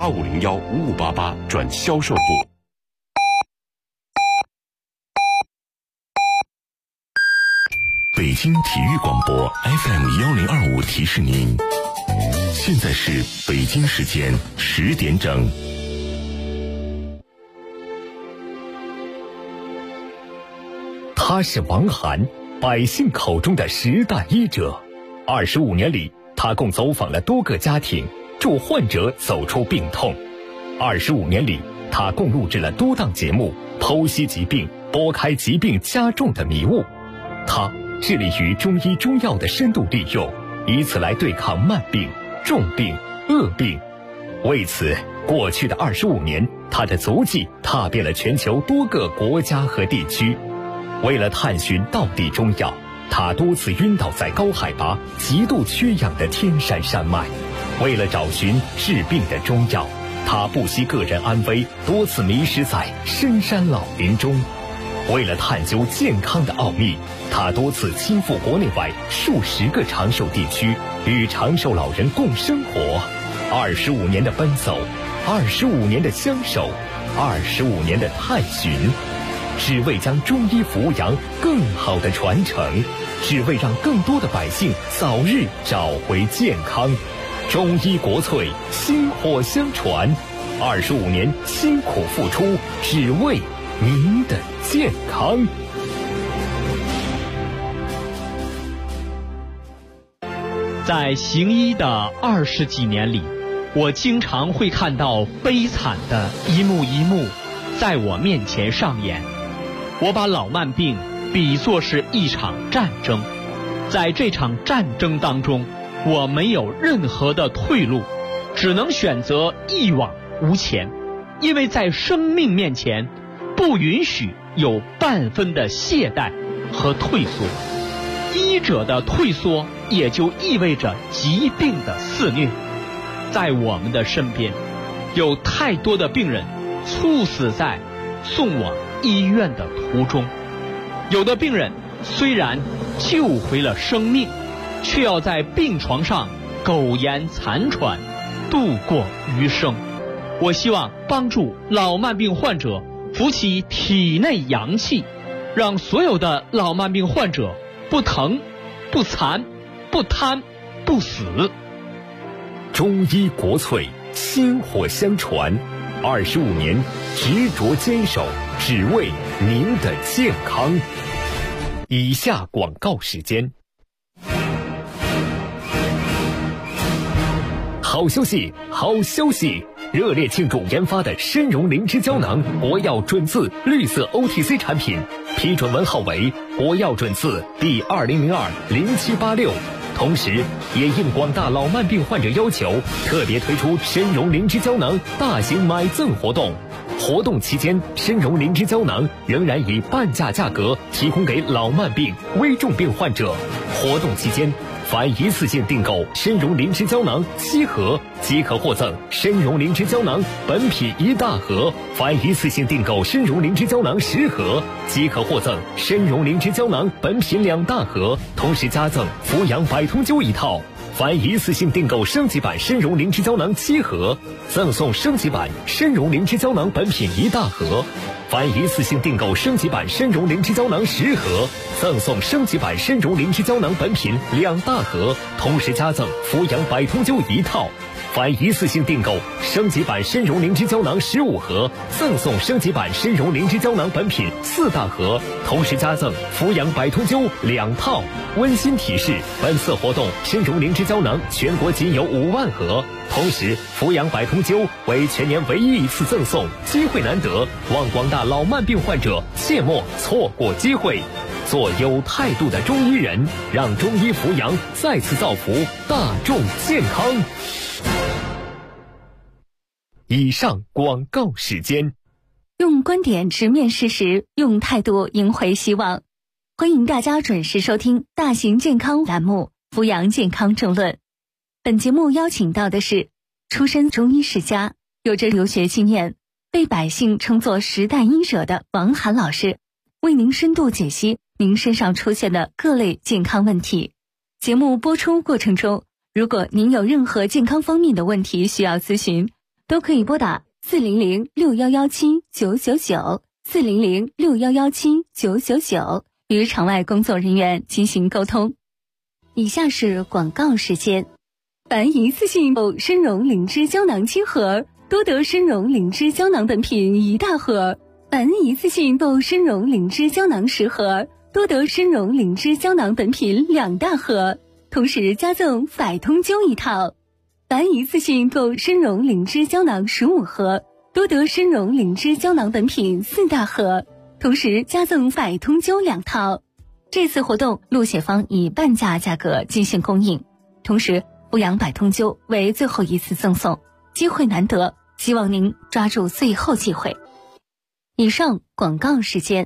85015588转销售部。 北京体育广播 FM1025提示您，现在是北京时间10点整。他是王涵，百姓口中的10大医者。25年里，他共走访了多个家庭，助患者走出病痛。25年里，他共录制了多档节目，剖析疾病，拨开疾病加重的迷雾。他致力于中医中药的深度利用，以此来对抗慢病、重病、恶病。为此，过去的25年，他的足迹踏遍了全球多个国家和地区。为了探寻道地中药，他多次晕倒在高海拔、极度缺氧的天山山脉。为了找寻治病的中药，他不惜个人安危，多次迷失在深山老林中。为了探究健康的奥秘，他多次亲赴国内外数十个长寿地区，与长寿老人共生活。25年的奔走，25年的相守，25年的探寻，只为将中医扶阳更好的传承，只为让更多的百姓早日找回健康。中医国粹，薪火相传，25年辛苦付出，只为您的健康。 在行医的20几年里，我经常会看到悲惨的一幕一幕在我面前上演。我把老慢病比作是一场战争，在这场战争当中，我没有任何的退路，只能选择一往无前，因为在生命面前不允许有半分的懈怠和退缩。医者的退缩也就意味着疾病的肆虐。在我们的身边，有太多的病人猝死在送往医院的途中，有的病人虽然救回了生命，却要在病床上苟延残喘，度过余生。我希望帮助老慢病患者扶起体内阳气，让所有的老慢病患者不疼、不残、不瘫、不死。 中医国粹，薪火相传，25年执着坚守，只为您的健康。以下广告时间。好消息，好消息！热烈庆祝研发的参茸灵芝胶囊国药准字绿色 OTC 产品批准文号为国药准字第20020786，同时也应广大老慢病患者要求，特别推出参茸灵芝胶囊大型买赠活动。活动期间，参茸灵芝胶囊仍然以半价价格提供给老慢病、危重病患者。活动期间，凡一次性订购参茸灵芝胶囊7盒，即可获赠参茸灵芝胶囊本品1大盒；凡一次性订购参茸灵芝胶囊10盒，即可获赠参茸灵芝胶囊本品2大盒，同时加赠扶阳百通灸1套。凡一次性订购升级版参茸灵芝胶囊7盒，赠送升级版参茸灵芝胶囊本品1大盒；凡一次性订购升级版参茸灵芝胶囊10盒，赠送升级版参茸灵芝胶囊本品2大盒，同时加赠扶阳百通灸1套。凡一次性订购升级版参茸灵芝胶囊15盒，赠送升级版参茸灵芝胶囊本品4大盒，同时加赠扶阳百通灸2套。温馨提示：本次活动参茸灵芝胶囊全国仅有5万盒，同时扶阳百通灸为全年唯一一次赠送，机会难得，望广大老慢病患者切莫错过机会。做有态度的中医人，让中医扶阳再次造福大众健康。以上广告时间。 用观点直面事实，用态度赢回希望。欢迎大家准时收听大型健康栏目《扶阳健康政论》。本节目邀请到的是出身中医世家，有着留学经验，被百姓称作10大医者的王涵老师，为您深度解析您身上出现的各类健康问题。节目播出过程中，如果您有任何健康方面的问题需要咨询， 都可以拨打400-6117-999，400-6117-999与场外工作人员进行沟通。以下是广告时间。凡一次性参茸灵芝胶囊7盒，多得参茸灵芝胶囊本品1大盒；凡一次性参茸灵芝胶囊10盒，多得参茸灵芝胶囊本品2大盒，同时加赠百通灸1套；凡一次性购参茸灵芝胶囊15盒，多得参茸灵芝胶囊本品4大盒，同时加赠百通灸2套。这次活动陆雪芳以半价价格进行供应，同时阜阳百通灸为最后一次赠送，机会难得，希望您抓住最后机会。以上广告时间。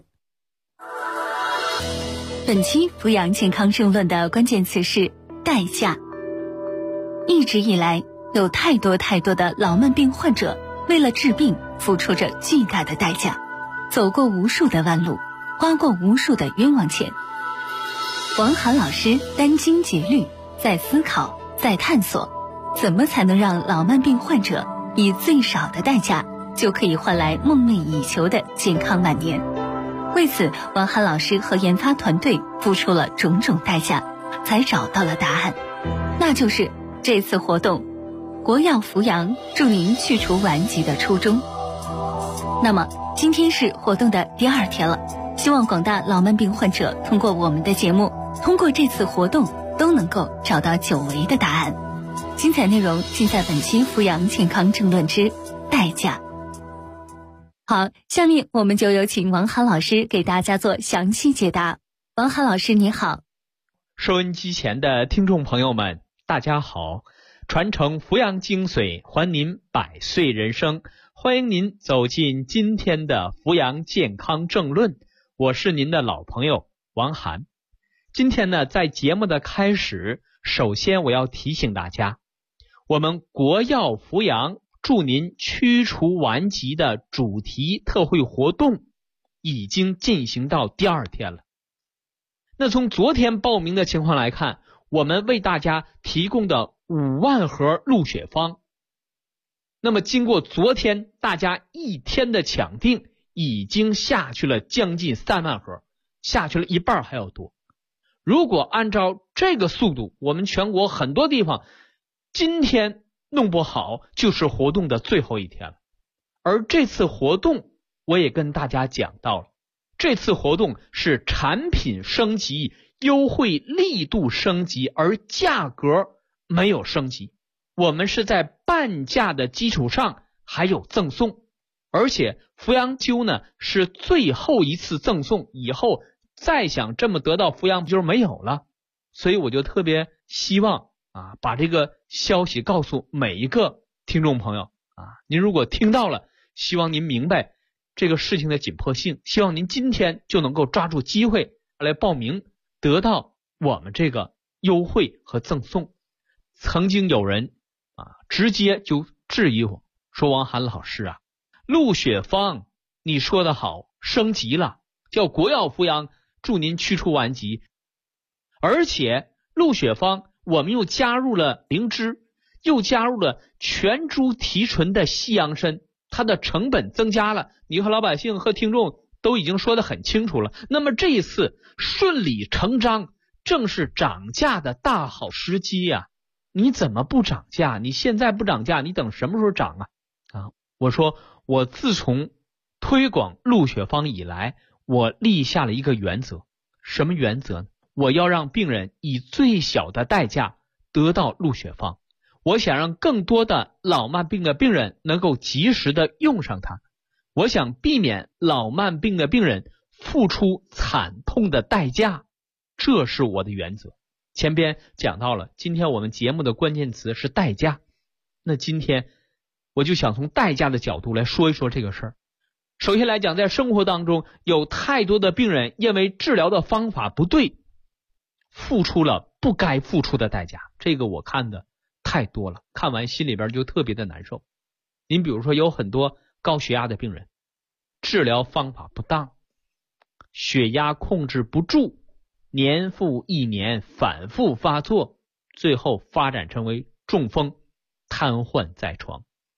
本期阜阳健康政论的关键词是代价。一直以来，有太多的老慢病患者为了治病付出着巨大的代价，走过无数的弯路，花过无数的冤枉钱。王涵老师殚精竭虑，在思考，在探索，怎么才能让老慢病患者以最少的代价就可以换来梦寐以求的健康晚年。为此，王涵老师和研发团队付出了种种代价，才找到了答案，那就是这次活动国药阜阳助您去除顽疾的初衷。那么今天是活动的第2天了，希望广大老慢病患者通过我们的节目，通过这次活动都能够找到久违的答案。精彩内容尽在本期阜阳健康政论之代价。好，下面我们就有请王涵老师给大家做详细解答。王涵老师你好。 收音机前的听众朋友们大家好，传承阜阳精髓，还您100岁人生，欢迎您走进今天的阜阳健康政论，我是您的老朋友王涵。今天呢，在节目的开始，首先我要提醒大家，我们国药阜阳助您驱除顽疾的主题特惠活动已经进行到第2天了。那从昨天报名的情况来看，我们为大家提供的5万盒鹿血方，那么经过昨天大家1天的抢订，已经下去了将近3万盒，下去了一半还要多。如果按照这个速度，我们全国很多地方今天弄不好就是活动的最后1天了。而这次活动我也跟大家讲到了，这次活动是产品升级，优惠力度升级，而价格没有升级，我们是在半价的基础上还有赠送，而且阜阳灸呢是最后一次赠送，以后再想这么得到阜阳灸没有了。所以我就特别希望把这个消息告诉每一个听众朋友您如果听到了，希望您明白这个事情的紧迫性，希望您今天就能够抓住机会来报名，得到我们这个优惠和赠送。曾经有人直接就质疑我说，王涵老师鹿血方你说的好，升级了，叫国药阜阳助您驱除顽疾，而且鹿血方我们又加入了灵芝，又加入了全株提纯的西洋参，它的成本增加了，你和老百姓和听众都已经说得很清楚了。那么这一次顺理成章，正是涨价的大好时机呀！你怎么不涨价？你现在不涨价，你等什么时候涨我说我自从推广鹿血方以来，我立下了一个原则。什么原则呢？我要让病人以最小的代价得到鹿血方，我想让更多的老慢病的病人能够及时的用上它，我想避免老慢病的病人付出惨痛的代价，这是我的原则。前边讲到了，今天我们节目的关键词是代价，那今天我就想从代价的角度来说一说这个事儿。首先来讲，在生活当中有太多的病人因为治疗的方法不对，付出了不该付出的代价，这个我看的太多了，看完心里边就特别的难受。您比如说有很多高血压的病人，治疗方法不当，血压控制不住，年复一年反复发作，最后发展成为中风，瘫痪在床。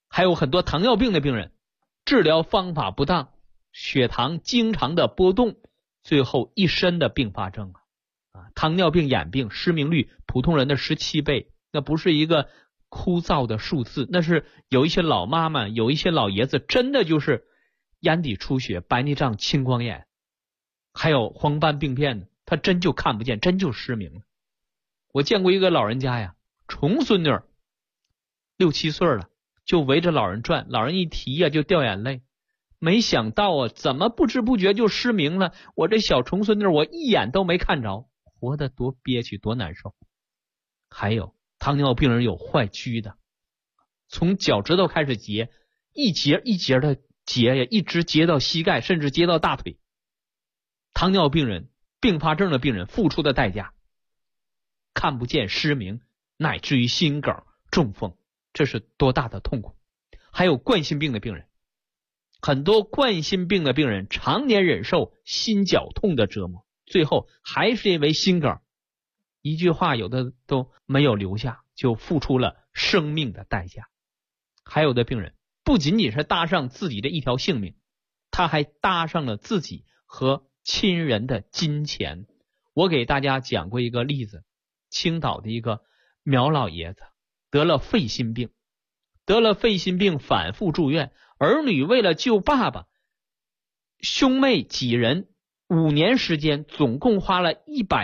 还有很多糖尿病的病人，治疗方法不当，血糖经常的波动，最后一身的并发症糖尿病眼病失明率普通人的17倍，那不是一个枯燥的数字，那是有一些老妈妈，有一些老爷子真的就是眼底出血、白内障、青光眼，还有黄斑病变的，他真就看不见，真就失明了。我见过一个老人家呀，重孙女6、7岁了，就围着老人转，老人一提呀就掉眼泪。没想到怎么不知不觉就失明了？我这小重孙女我一眼都没看着，活得多憋屈多难受。还有糖尿病人有坏疽的，从脚趾头开始截，一节一节的截呀，一直截到膝盖，甚至截到大腿。糖尿病人、并发症的病人付出的代价，看不见、失明，乃至于心梗、中风，这是多大的痛苦。还有冠心病的病人，很多冠心病的病人常年忍受心绞痛的折磨，最后还是因为心梗，一句话有的都没有留下，就付出了生命的代价。还有的病人不仅仅是搭上自己的一条性命，他还搭上了自己和亲人的金钱。我给大家讲过一个例子，青岛的一个苗老爷子得了肺心病，反复住院，儿女为了救爸爸，兄妹几人5年时间总共花了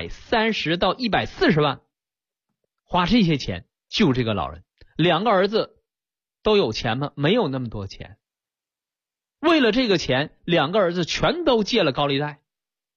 130到140万，花这些钱救这个老人。2个儿子都有钱吗？没有那么多钱。为了这个钱，2个儿子全都借了高利贷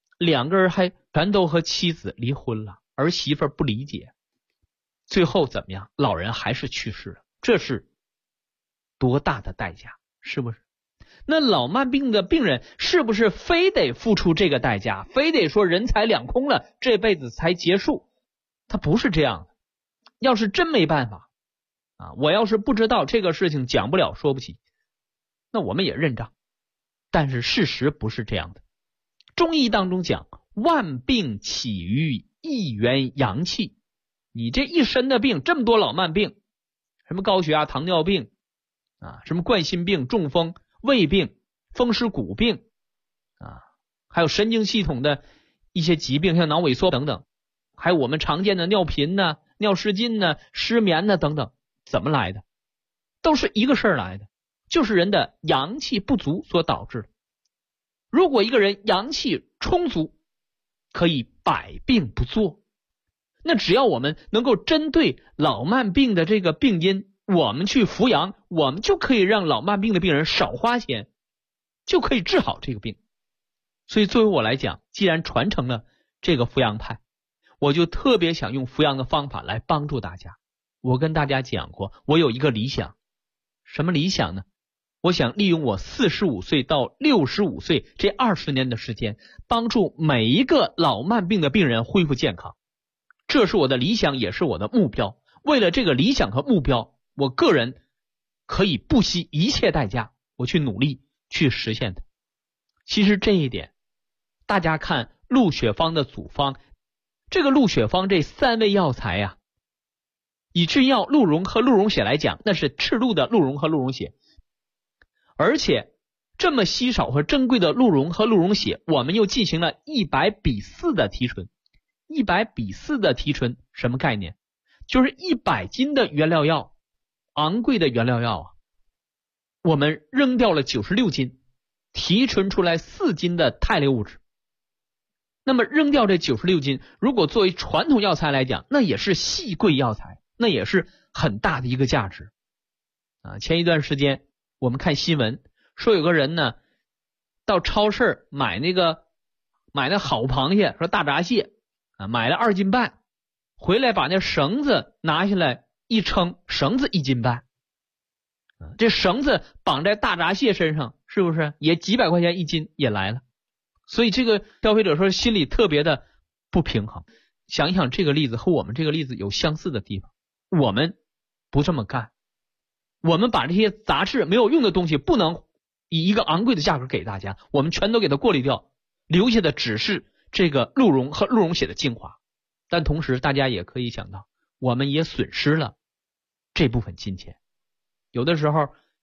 ，2个人还全都和妻子离婚了，儿媳妇不理解。最后怎么样？老人还是去世了，这是多大的代价，是不是？那老慢病的病人是不是非得付出这个代价，非得说人财两空了，这辈子才结束？他不是这样的。要是真没办法我要是不知道这个事情讲不了说不起，那我们也认账。但是事实不是这样的。中医当中讲，万病起于一元阳气。你这一身的病，这么多老慢病，什么高血压、糖尿病什么冠心病、中风、胃病、风湿骨病还有神经系统的一些疾病，像脑萎缩等等，还有我们常见的尿频尿失禁失眠等等，怎么来的？都是一个事儿来的，就是人的阳气不足所导致的。如果一个人阳气充足，可以百病不作。那只要我们能够针对老慢病的这个病因，我们去扶阳，我们就可以让老慢病的病人少花钱，就可以治好这个病。所以作为我来讲，既然传承了这个扶阳派，我就特别想用扶阳的方法来帮助大家。我跟大家讲过，我有一个理想。什么理想呢？我想利用我45岁到65岁这20年的时间，帮助每一个老慢病的病人恢复健康。这是我的理想，也是我的目标。为了这个理想和目标，我个人可以不惜一切代价，我去努力去实现它。其实这一点，大家看陆雪芳的组方，这个陆雪芳这3味药材以制药鹿茸和鹿茸血来讲，那是赤鹿的鹿茸和鹿茸血。而且这么稀少和珍贵的鹿茸和鹿茸血，我们又进行了100:4的提纯。100:4的提纯什么概念？就是100斤的原料药，昂贵的原料药我们扔掉了96斤，提纯出来4斤的肽类物质。那么扔掉这96斤，如果作为传统药材来讲，那也是细贵药材，那也是很大的一个价值前一段时间我们看新闻说，有个人呢到超市买那好螃蟹，说大闸蟹买了2斤半，回来把那绳子拿下来一称，绳子1斤半这绳子绑在大闸蟹身上，是不是也几百块钱1斤也来了？所以这个消费者说心里特别的不平衡。想一想，这个例子和我们这个例子有相似的地方。我们不这么干，我们把这些杂质没有用的东西不能以一个昂贵的价格给大家，我们全都给它过滤掉，留下的只是这个鹿茸和鹿茸血的精华。但同时大家也可以想到，我们也损失了这部分金钱。有的时候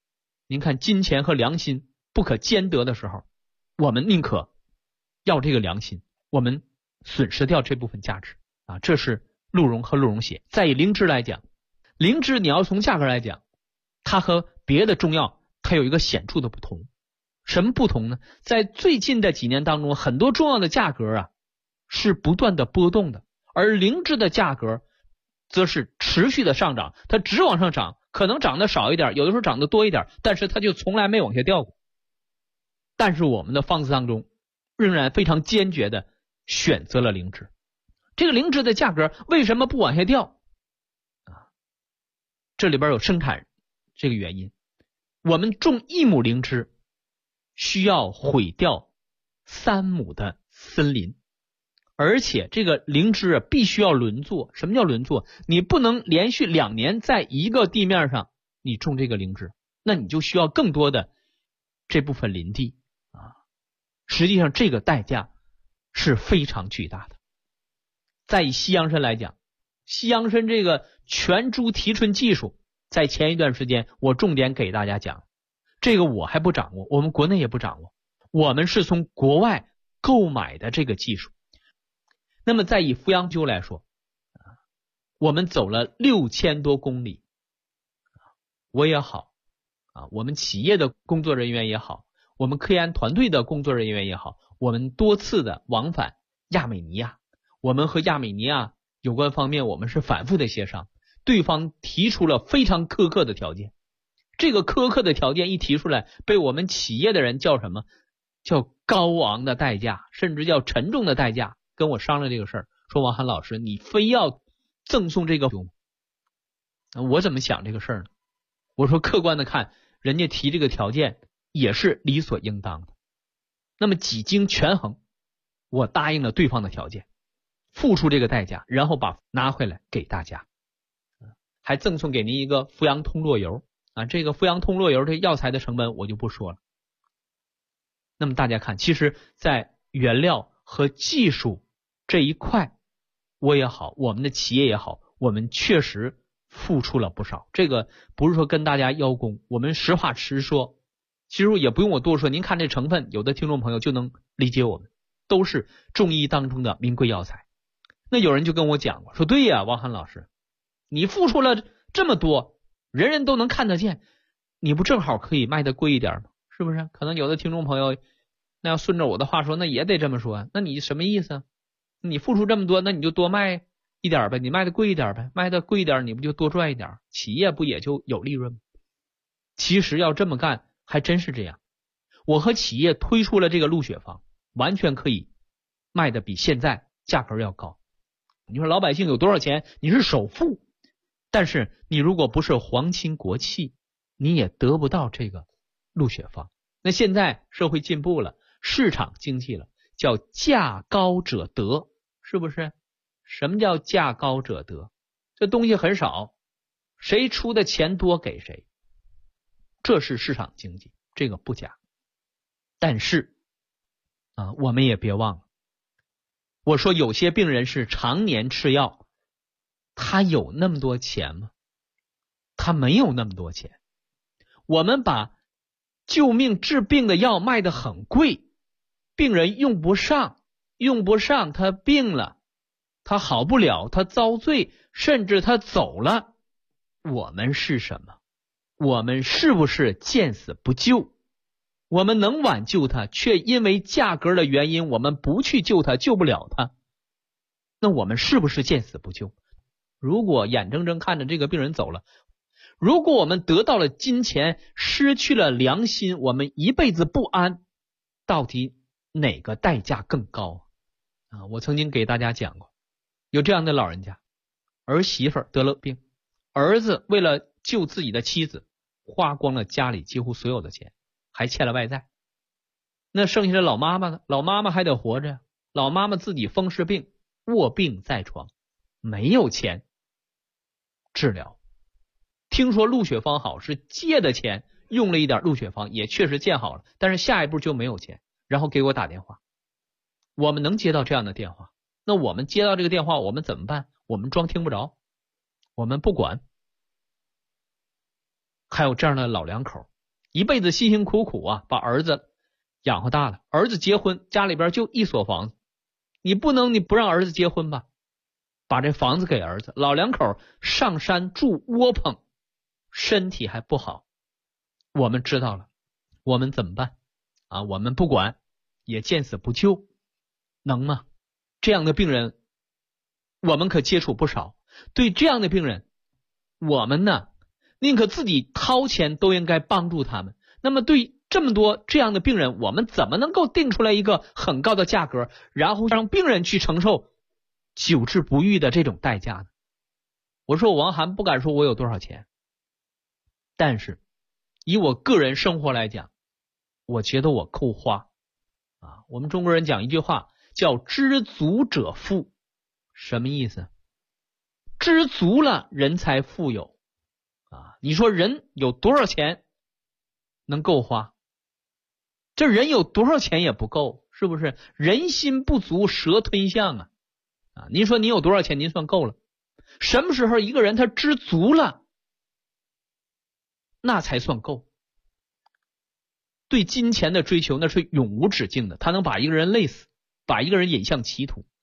您看金钱和良心不可兼得的时候，我们宁可要这个良心，我们损失掉这部分价值啊。这是鹿茸和鹿茸血。再以灵芝来讲，灵芝你要从价格来讲，它和别的中药它有一个显著的不同。什么不同呢？在最近的几年当中，很多中药的价格啊是不断的波动的，而灵芝的价格则是持续的上涨，它只往上涨，可能涨得少一点，有的时候涨得多一点，但是它就从来没往下掉过。但是我们的方子当中仍然非常坚决的选择了灵芝。这个灵芝的价格为什么不往下掉啊？这里边有生产这个原因。我们种1亩灵芝需要毁掉3亩的森林，而且这个灵芝必须要轮作。什么叫轮作？你不能连续2年在一个地面上你种这个灵芝，那你就需要更多的这部分林地啊。实际上这个代价是非常巨大的。再以西洋参来讲，西洋参这个全株提纯技术，在前一段时间我重点给大家讲，这个我还不掌握，我们国内也不掌握，我们是从国外购买的这个技术。那么再以扶阳灸来说，我们走了6000多公里，我也好我们企业的工作人员也好，我们科研团队的工作人员也好，我们多次的往返亚美尼亚，我们和亚美尼亚有关方面我们是反复的协商，对方提出了非常苛刻的条件。这个苛刻的条件一提出来，被我们企业的人叫什么？叫高昂的代价，甚至叫沉重的代价。跟我商量这个事儿，说王涵老师，你非要赠送这个吗？我怎么想这个事儿呢？我说客观的看，人家提这个条件也是理所应当的。那么几经权衡，我答应了对方的条件，付出这个代价，然后把拿回来给大家，还赠送给您一个扶阳通络油啊。这个扶阳通络油这药材的成本我就不说了。那么大家看，其实在原料和技术这一块，我也好，我们的企业也好，我们确实付出了不少。这个不是说跟大家邀功，我们实话实说。其实也不用我多说，您看这成分，有的听众朋友就能理解我们，都是中医当中的名贵药材。那有人就跟我讲过，说对呀，王涵老师，你付出了这么多，人人都能看得见，你不正好可以卖得贵一点吗？是不是？可能有的听众朋友那要顺着我的话说，那也得这么说，那你什么意思？你付出这么多，那你就多卖一点呗，你卖的贵一点呗，卖的贵一点你不就多赚一点，企业不也就有利润吗？其实要这么干还真是这样。我和企业推出了这个鹿血方，完全可以卖的比现在价格要高。你说老百姓有多少钱？你是首富，但是你如果不是皇亲国戚，你也得不到这个鹿血方。那现在社会进步了，市场经济了，叫价高者得，是不是？什么叫价高者得？这东西很少，谁出的钱多给谁，这是市场经济，这个不假。但是我们也别忘了，我说有些病人是常年吃药，他有那么多钱吗？他没有那么多钱。我们把救命治病的药卖得很贵，病人用不上，他病了，他好不了，他遭罪，甚至他走了。我们是什么？我们是不是见死不救？我们能挽救他，却因为价格的原因我们不去救他，救不了他，那我们是不是见死不救？如果眼睁睁看着这个病人走了，如果我们得到了金钱，失去了良心，我们一辈子不安，到底哪个代价更高我曾经给大家讲过，有这样的老人家，儿媳妇得了病，儿子为了救自己的妻子，花光了家里几乎所有的钱，还欠了外债。那剩下的老妈妈呢？老妈妈还得活着，老妈妈自己风湿病，卧病在床，没有钱治疗。听说鹿血方好，是借的钱用了一点鹿血方，也确实见好了，但是下一步就没有钱，然后给我打电话。我们能接到这样的电话，那我们接到这个电话我们怎么办？我们装听不着，我们不管。还有这样的老两口， 一辈子辛辛苦苦啊，把儿子养活大了，儿子结婚，家里边就一所房子，你不让儿子结婚吧，把这房子给儿子，老两口上山住窝棚，身体还不好，我们知道了，我们怎么办啊？我们不管，也见死不救，能吗？这样的病人我们可接触不少，对这样的病人我们呢宁可自己掏钱都应该帮助他们。那么对这么多这样的病人，我们怎么能够定出来一个很高的价格，然后让病人去承受久治不愈的这种代价呢？我说我王涵不敢说我有多少钱，但是以我个人生活来讲，我觉得我够花啊。我们中国人讲一句话叫知足者富，什么意思？知足了人才富有啊。你说人有多少钱能够花？这人有多少钱也不够，是不是？人心不足蛇吞象啊！您说你有多少钱您算够了？什么时候一个人他知足了，那才算够。对金钱的追求那是永无止境的，他能把一个人累死，把一个人引向歧途。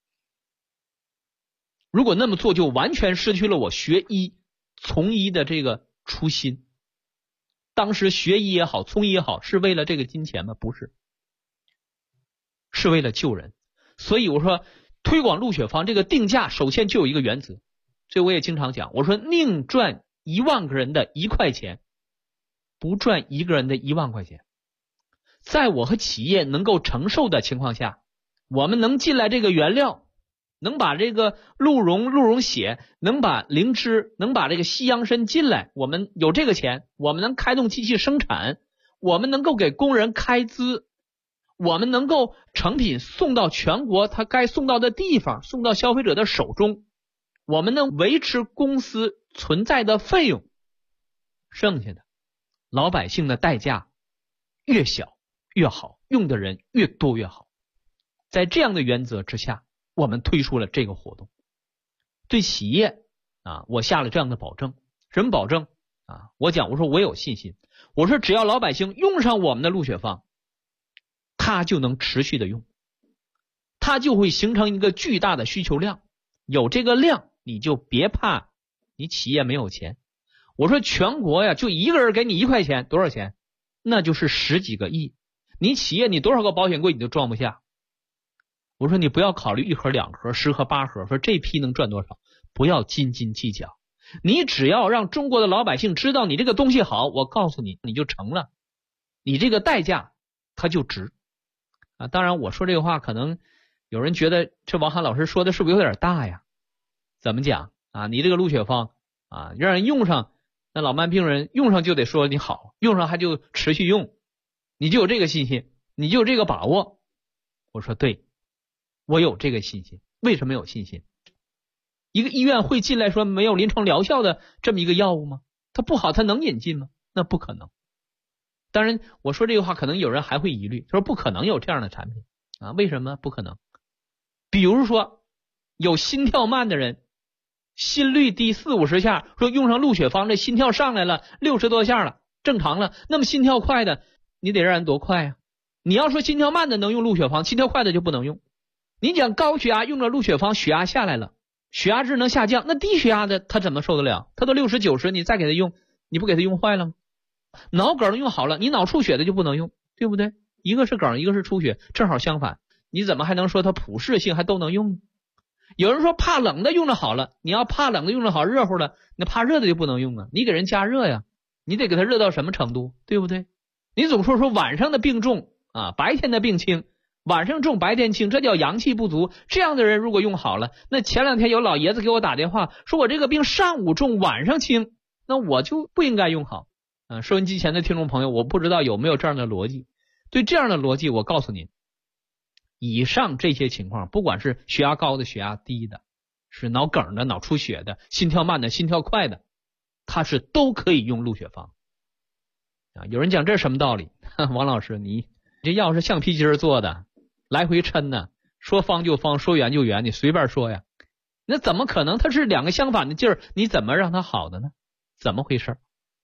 如果那么做，就完全失去了我学医从医的这个初心。当时学医也好，从医也好，是为了这个金钱吗？不是，是为了救人。所以我说推广鹿血方这个定价首先就有一个原则，这我也经常讲，我说宁赚1万个人的1块钱，不赚1个人的1万块钱。在我和企业能够承受的情况下，我们能进来这个原料，能把这个鹿茸血，能把灵芝，能把这个西洋参进来，我们有这个钱，我们能开动机器生产，我们能够给工人开资，我们能够成品送到全国他该送到的地方，送到消费者的手中，我们能维持公司存在的费用，剩下的老百姓的代价越小越好，用的人越多越好。在这样的原则之下，我们推出了这个活动。对企业啊，我下了这样的保证。什么保证啊？我说我有信心，我说只要老百姓用上我们的鹿血方，它就能持续的用，它就会形成一个巨大的需求量。有这个量，你就别怕你企业没有钱。我说全国呀，就一个人给你1块钱，多少钱？那就是10几个亿。你企业你多少个保险柜你都装不下。我说你不要考虑1盒2盒10盒8盒，说这批能赚多少，不要斤斤计较。你只要让中国的老百姓知道你这个东西好，我告诉你，你就成了，你这个代价它就值啊。当然我说这个话可能有人觉得这王涵老师说的是不是有点大呀？怎么讲啊？你这个鹿血方啊，让人用上，那老慢病人用上就得说你好，用上还就持续用，你就有这个信心，你就有这个把握。我说对，我有这个信心。为什么有信心？一个医院会进来说没有临床疗效的这么一个药物吗？它不好，它能引进吗？那不可能。当然我说这个话可能有人还会疑虑，他说不可能有这样的产品啊？为什么不可能？比如说有心跳慢的人，心率低40-50下，说用上鹿血方，这心跳上来了60多下了，正常了。那么心跳快的你得让人多快啊？你要说心跳慢的能用鹿血方，心跳快的就不能用。你讲高血压用了鹿血方，血压下来了，血压值能下降，那低血压的他怎么受得了？他都60、90，你再给他用，你不给他用坏了吗？脑梗用好了，你脑出血的就不能用，对不对？一个是梗，一个是出血，正好相反，你怎么还能说它普适性还都能用呢？有人说怕冷的用着好了，你要怕冷的用着好，热乎的，那怕热的就不能用啊。你给人加热呀，你得给他热到什么程度，对不对？你总说晚上的病重啊，白天的病轻，晚上重白天轻，这叫阳气不足。这样的人如果用好了，那前2天有老爷子给我打电话说我这个病上午重晚上轻，那我就不应该用好啊。收音机前的听众朋友，我不知道有没有这样的逻辑。对这样的逻辑，我告诉您，以上这些情况，不管是血压高的血压低的，是脑梗的脑出血的，心跳慢的心跳快的，它是都可以用鹿血方啊。有人讲这是什么道理？王老师，你这药是橡皮筋做的，来回抻呢，说方就方，说圆就圆，你随便说呀。那怎么可能？它是2个相反的劲儿，你怎么让它好的呢？怎么回事？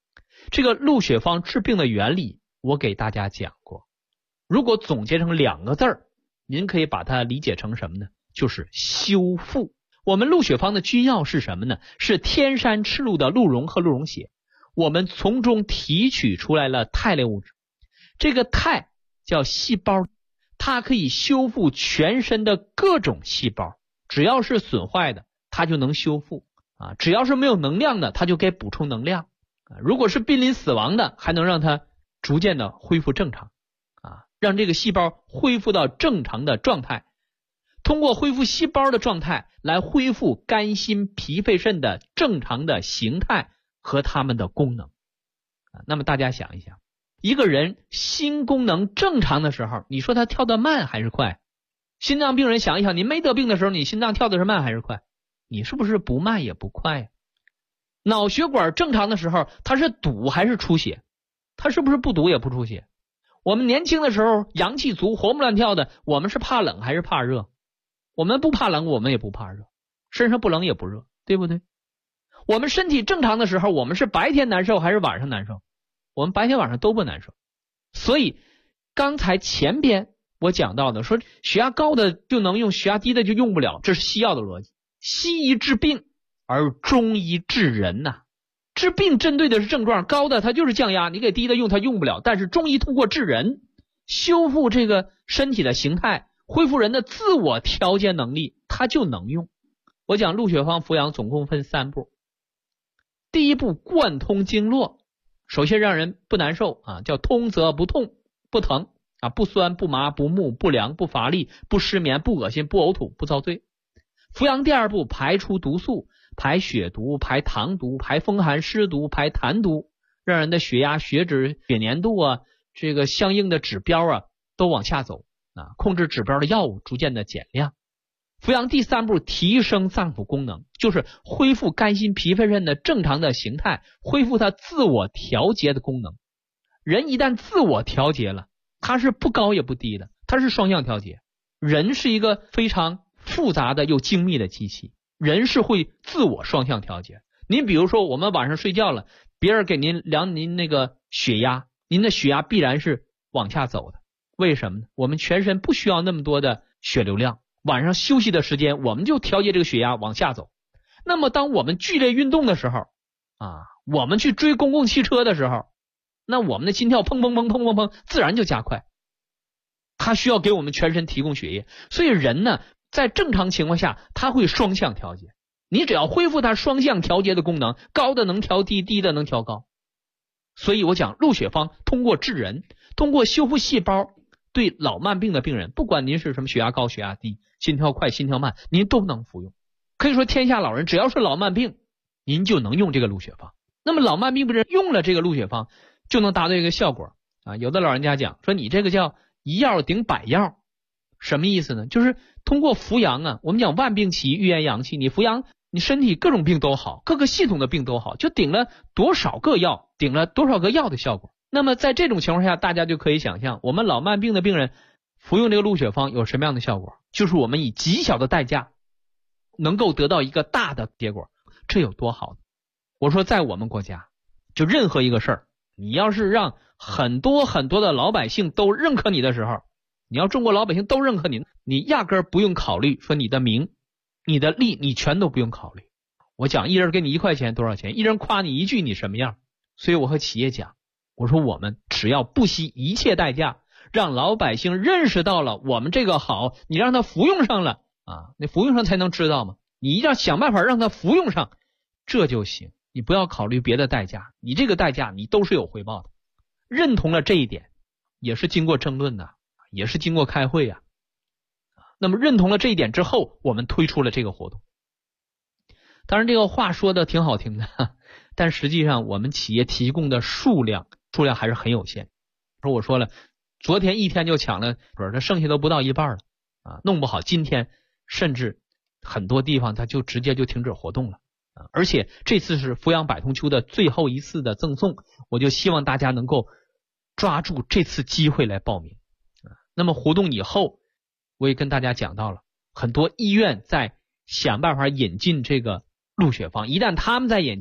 这个鹿血芳治病的原理我给大家讲过，如果总结成2个字儿，您可以把它理解成什么呢？就是修复。我们鹿血芳的君药是什么呢？是天山赤鹿的鹿茸和鹿茸血，我们从中提取出来了肽类物质，这个肽叫细胞，它可以修复全身的各种细胞，只要是损坏的它就能修复啊，只要是没有能量的它就给补充能量啊，如果是濒临死亡的还能让它逐渐的恢复正常啊，让这个细胞恢复到正常的状态，通过恢复细胞的状态来恢复肝心脾肺肾的正常的形态和它们的功能。那么大家想一想，一个人心功能正常的时候，你说他跳得慢还是快？心脏病人想一想，你没得病的时候，你心脏跳的是慢还是快？你是不是不慢也不快呀？脑血管正常的时候，它是堵还是出血？它是不是不堵也不出血？我们年轻的时候阳气足活蹦乱跳的，我们是怕冷还是怕热？我们不怕冷，我们也不怕热，身上不冷也不热，对不对？我们身体正常的时候，我们是白天难受还是晚上难受？我们白天晚上都不难受。所以刚才前边我讲到的说血压高的就能用，血压低的就用不了，这是西药的逻辑。西医治病而中医治人呐，治病针对的是症状，高的它就是降压，你给低的用它用不了，但是中医通过治人修复这个身体的形态，恢复人的自我调节能力，它就能用。我讲鹿血芳服养总共分3步。第一步贯通经络，首先让人不难受啊，叫通则不痛不疼啊，不酸不麻不木不凉不乏力不失眠不恶心不呕吐不遭罪。服养第2步排出毒素，排血毒排糖毒排风寒湿毒排痰毒，让人的血压血脂血粘度啊，这个相应的指标啊都往下走啊，控制指标的药物逐渐的减量。服养第3步提升脏腑功能，就是恢复肝心脾肺肾的正常的形态，恢复它自我调节的功能。人一旦自我调节了，它是不高也不低的，它是双向调节。人是一个非常复杂的又精密的机器，人是会自我双向调节。您比如说我们晚上睡觉了，别人给您量您那个血压，您的血压必然是往下走的。为什么呢？我们全身不需要那么多的血流量，晚上休息的时间我们就调节这个血压往下走。那么当我们剧烈运动的时候啊，我们去追公共汽车的时候，那我们的心跳砰砰砰砰砰砰自然就加快，它需要给我们全身提供血液。所以人呢在正常情况下他会双向调节，你只要恢复它双向调节的功能，高的能调低，低的能调高。所以我讲鹿血芳通过治人，通过修复细胞，对老慢病的病人，不管您是什么血压高血压低心跳快心跳慢，您都能服用。可以说天下老人只要是老慢病，您就能用这个鹿血芳。那么老慢病病人用了这个鹿血芳就能达到一个效果啊。有的老人家讲说你这个叫一药顶百药，什么意思呢？就是通过服阳啊，我们讲万病齐预言阳气，你服阳你身体各种病都好，各个系统的病都好，就顶了多少个药，顶了多少个药的效果。那么在这种情况下，大家就可以想象我们老慢病的病人服用这个鹿血芳有什么样的效果，就是我们以极小的代价能够得到一个大的结果，这有多好呢？我说在我们国家就任何一个事儿，你要是让很多很多的老百姓都认可你的时候，你要中国老百姓都认可你，你压根儿不用考虑说你的名你的利，你全都不用考虑。我讲一人给你1块钱多少钱，一人夸你一句你什么样。所以我和企业讲，我说我们只要不惜一切代价让老百姓认识到了我们这个好，你让他服用上了啊，那服用上才能知道嘛，你一定要想办法让他服用上，这就行。你不要考虑别的代价，你这个代价你都是有回报的。认同了这一点，也是经过争论的，也是经过开会啊。那么认同了这一点之后，我们推出了这个活动。当然这个话说的挺好听的，但实际上我们企业提供的数量还是很有限。我说了，昨天一天就抢了，这剩下都不到一半了啊，弄不好今天甚至很多地方它就直接就停止活动了啊。而且这次是服养百通秋的最后一次的赠送，我就希望大家能够抓住这次机会来报名啊。那么活动以后，我也跟大家讲到了，很多医院在想办法引进这个鹿血芳，一旦他们在引进，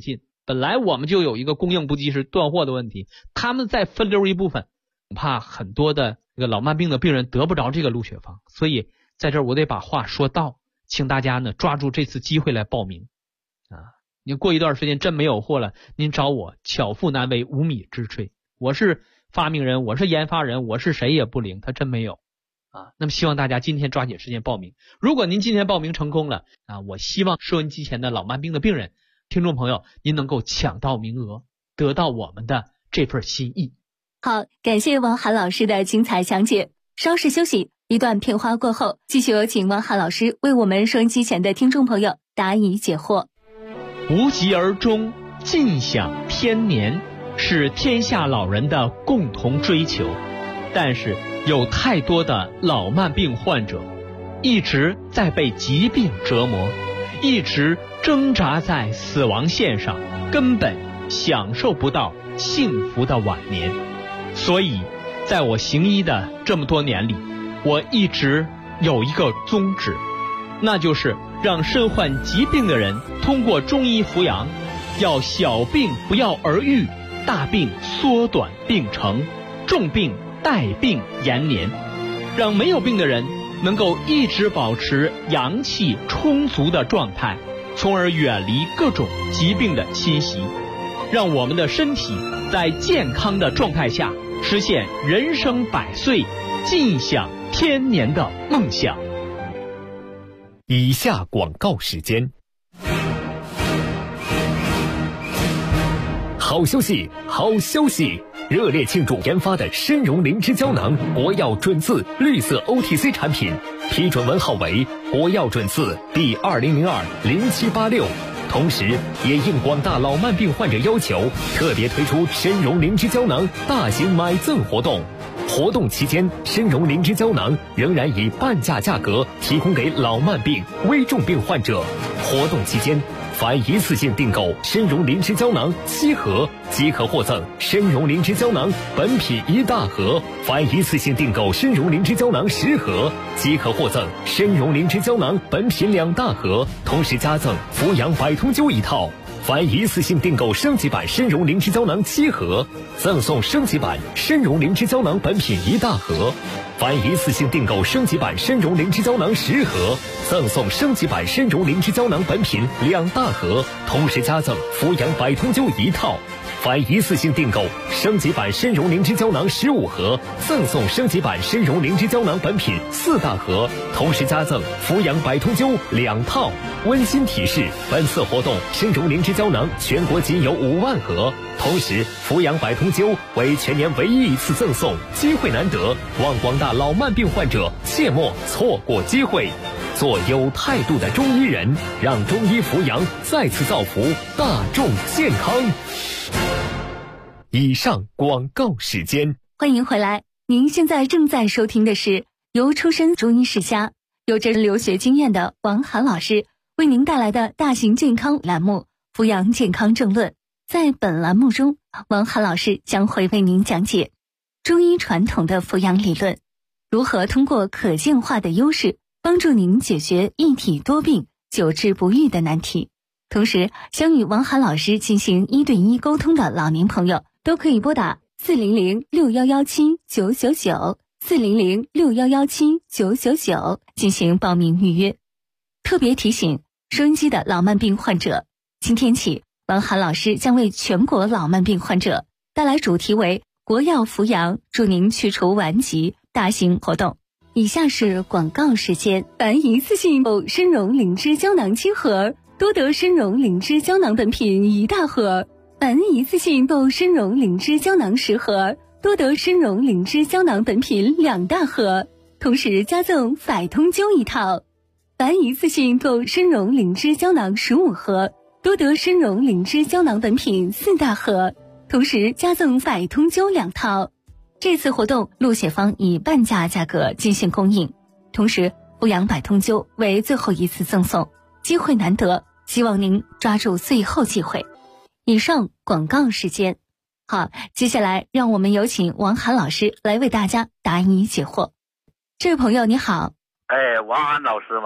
本来我们就有一个供应不及时断货的问题，他们再分流一部分，恐怕很多的这个老慢病的病人得不着这个鹿血芳。所以在这儿我得把话说到，请大家呢抓住这次机会来报名啊！你过一段时间真没有货了，您找我巧妇难为无米之炊，我是发明人，我是研发人，我是谁也不灵，他真没有啊。那么希望大家今天抓紧时间报名。如果您今天报名成功了啊，我希望收音机前的老慢病的病人听众朋友，您能够抢到名额，得到我们的这份心意。 好，感谢王涵老师的精彩讲解。稍事休息，一段片花过后，继续有请王涵老师为我们收音机前的听众朋友答疑解惑。 无疾而终，尽享天年，是天下老人的共同追求。但是有太多的老慢病患者一直在被疾病折磨，一直挣扎在死亡线上，根本享受不到幸福的晚年。所以在我行医的这么多年里，我一直有一个宗旨，那就是让身患疾病的人通过中医扶阳，要小病不药而愈，大病缩短病程，重病带病延年，让没有病的人能够一直保持阳气充足的状态，从而远离各种疾病的侵袭，让我们的身体在健康的状态下实现人生百岁，尽享天年的梦想。 以下广告时间。好消息，好消息！热烈庆祝研发的参茸灵芝胶囊国药准字绿色 OTC 产品批准文号为国药准字第20020786，同时也应广大老慢病患者要求，特别推出参茸灵芝胶囊大型买赠活动。活动期间，参茸灵芝胶囊仍然以半价价格提供给老慢病、危重病患者。活动期间，凡一次性订购参茸灵芝胶囊7盒，即可获赠参茸灵芝胶囊本品1大盒；凡一次性订购参茸灵芝胶囊10盒，即可获赠参茸灵芝胶囊本品2大盒，同时加赠扶阳百通灸1套。凡一次性订购升级版参茸灵芝胶囊7盒，赠送升级版参茸灵芝胶囊本品1大盒；凡一次性订购升级版参茸灵芝胶囊10盒，赠送升级版参茸灵芝胶囊本品2大盒，同时加赠扶阳百通灸1套。凡一次性订购升级版参茸灵芝胶囊15盒，赠送升级版参茸灵芝胶囊本品4大盒，同时加赠扶阳百通灸2套。温馨提示：本次活动参茸灵芝胶囊全国仅有5万盒，同时扶阳百通灸为全年唯一一次赠送，机会难得，望广大老慢病患者切莫错过机会。做有态度的中医人，让中医扶阳再次造福大众健康。以上广告时间。 欢迎回来，您现在正在收听的是由出身中医世家、有着留学经验的王涵老师为您带来的大型健康栏目《扶阳健康正论》。在本栏目中，王涵老师将会为您讲解中医传统的扶阳理论，如何通过可见化的优势帮助您解决一体多病、久治不愈的难题。同时，想与王涵老师进行1对1沟通的老年朋友，都可以拨打40061179999 40061179999进行报名预约。特别提醒收音机的老慢病患者，今天起，王涵老师将为全国老慢病患者带来主题为国药扶阳，祝您去除顽疾大型活动。以下是广告时间。凡一次性购参茸灵芝胶囊7盒，多得参茸灵芝胶囊本品1大盒；凡一次性购参茸灵芝胶囊10盒，多得参茸灵芝胶囊本品2大盒，同时加赠百通灸1套；凡一次性购参茸灵芝胶囊15盒，多得参茸灵芝胶囊本品4大盒，同时加赠百通灸2套。这次活动鹿血芳以半价价格进行供应，同时扶阳百通灸为最后一次赠送，机会难得，希望您抓住最后机会。以上广告时间。好，接下来让我们有请王涵老师来为大家答疑解惑。这位朋友你好。 王涵老师吗？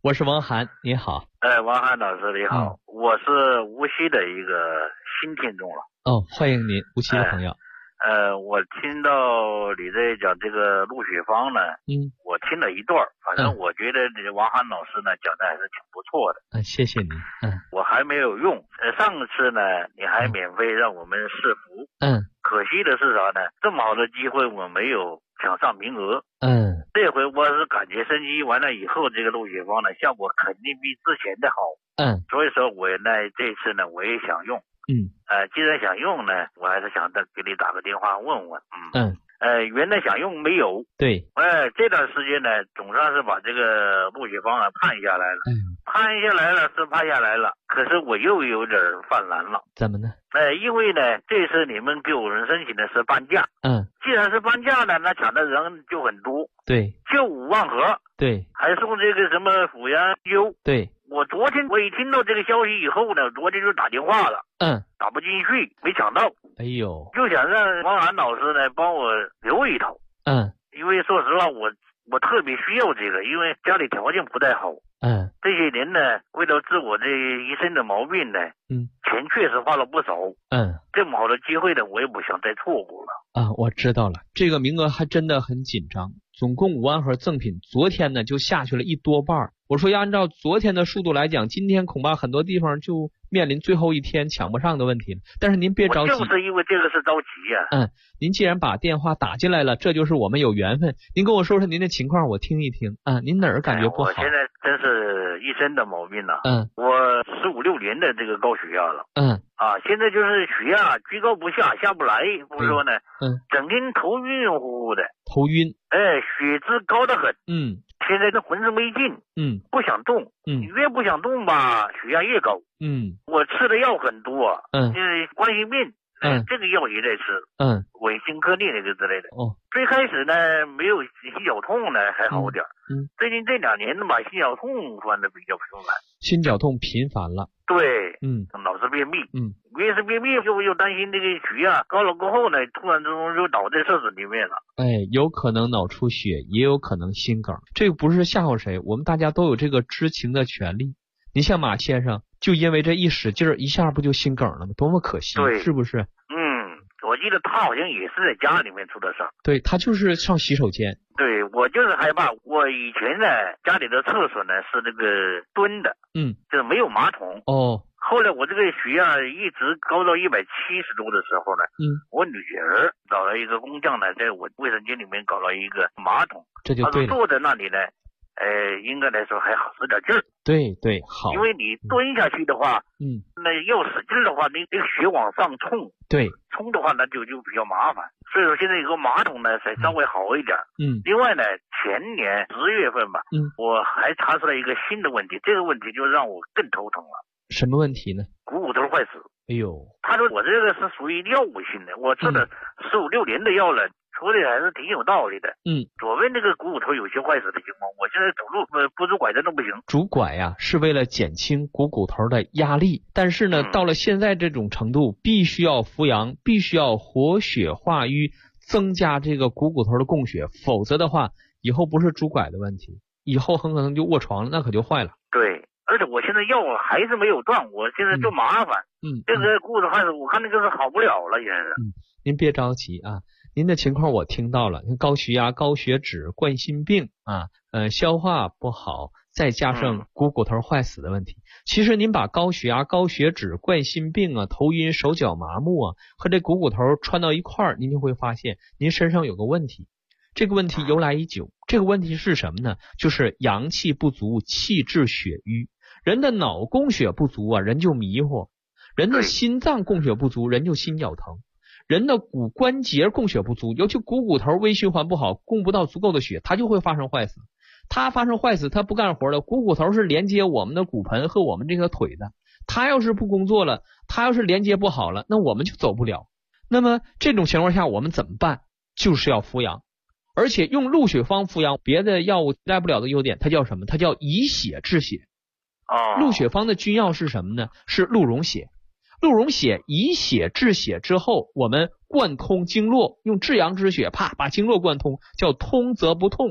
我是王涵，你好。 王涵老师你好，我是无锡的一个新听众了。 哦，欢迎您，无锡的朋友。 我听到你在讲这个陆雪芳呢，我听了一段，反正我觉得这王涵老师呢讲的还是挺不错的。 谢谢您。 我还没有用。上次呢，你还免费让我们试服。可惜的是啥呢？这么好的机会我没有抢上名额。这回我是感觉升级完了以后，这个陆雪芳呢效果肯定比之前的好。所以说我呢这次呢我也想用。既然想用呢，我还是想给你打个电话问问。原来想用没有。对。这段时间呢，总算是把这个陆雪芳判下来了。判下来了是判下来了，可是我又有点犯难了。怎么呢？因为呢，这次你们给我们申请的是半价。既然是半价呢，那抢的人就很多。对。就5万盒。对。还送这个什么抚养优。对。我昨天我一听到这个消息以后呢，昨天就打电话了。打不进去，没抢到。哎呦。就想让王涵老师呢帮我留一头。因为说实话，我特别需要这个，因为家里条件不太好。这些年呢，为了治我这一身的毛病呢，钱确实花了不少。这么好的机会呢，我也不想再错过了。我知道了，这个名额还真的很紧张，总共5万盒赠品，昨天呢就下去了1多半。我说要按照昨天的速度来讲，今天恐怕很多地方就面临最后一天抢不上的问题了。但是您别着急，我就是因为这个是着急呀。您既然把电话打进来了，这就是我们有缘分。您跟我说说您的情况，我听一听。您哪儿感觉不好？我现在真是一身的毛病了。我15、16年的这个高血压了。现在就是血压居高不下，下不来，不是说呢。整天头晕乎乎的。头晕。血脂高得很。现在这浑身没劲。不想动。越不想动吧，血压越高。我吃的药很多。冠心病。这个药也在吃。维新克利那个之类的。最开始呢没有心绞痛呢还好点。最近这2年吧，心绞痛犯的比较频繁。心绞痛频繁了。对。老是便秘。越是便秘又担心这个血压高了过后呢，突然之间就倒在厕所里面了。有可能脑出血，也有可能心梗。这个不是吓唬谁，我们大家都有这个知情的权利。你像马先生，就因为这一使劲儿，一下不就心梗了吗？多么可惜，是不是？我记得他好像也是在家里面出的事儿。对，他就是上洗手间。对，我就是害怕。我以前呢，家里的厕所呢是那个蹲的，就是没有马桶。后来我这个血压一直高到170多的时候呢，我女儿找了一个工匠呢，在我卫生间里面搞了一个马桶，这就对了。他坐在那里呢，应该来说还好使点劲儿。对，好。因为你蹲下去的话，那要使劲的话，那个血往上冲。对。冲的话那就比较麻烦。所以说现在有个马桶呢才稍微好一点。另外呢，前年10月份吧，我还查出来一个新的问题，这个问题就让我更头疼了。什么问题呢？股骨头坏死。哎呦，他说我这个是属于药物性的，我吃了15、16年的药了，说的还是挺有道理的。左边那个股骨头有些坏死的情况，我现在走路不拄拐杖都不行。拄拐呀，是为了减轻股骨头的压力，但是呢，到了现在这种程度，必须要扶阳，必须要活血化瘀，增加这个股骨头的供血，否则的话，以后不是拄拐的问题，以后很可能就卧床了，那可就坏了。对。而且我现在药还是没有断，我现在就麻烦。这个股骨头坏死，我看那个是好不了了，也是。您别着急啊，您的情况我听到了，高血压、高血脂、冠心病消化不好，再加上股骨头坏死的问题。其实您把高血压、高血脂、冠心病头晕、手脚麻木和这股骨头串到一块儿，您就会发现您身上有个问题。这个问题由来已久，这个问题是什么呢？就是阳气不足，气滞血瘀。人的脑供血不足人就迷糊；人的心脏供血不足，人就心绞疼；人的骨关节供血不足，尤其股骨头微循环不好，供不到足够的血，它就会发生坏死。它发生坏死，它不干活了。股骨头是连接我们的骨盆和我们这个腿的，它要是不工作了，它要是连接不好了，那我们就走不了。那么这种情况下我们怎么办？就是要扶阳。而且用陆雪芳扶阳，别的药物带不了的优点，它叫什么？它叫以血治血。陆雪芳的君药是什么呢？是鹿茸血。鹿茸血以血治血之后，我们贯通经络，用至阳之血啪把经络贯通，叫通则不痛，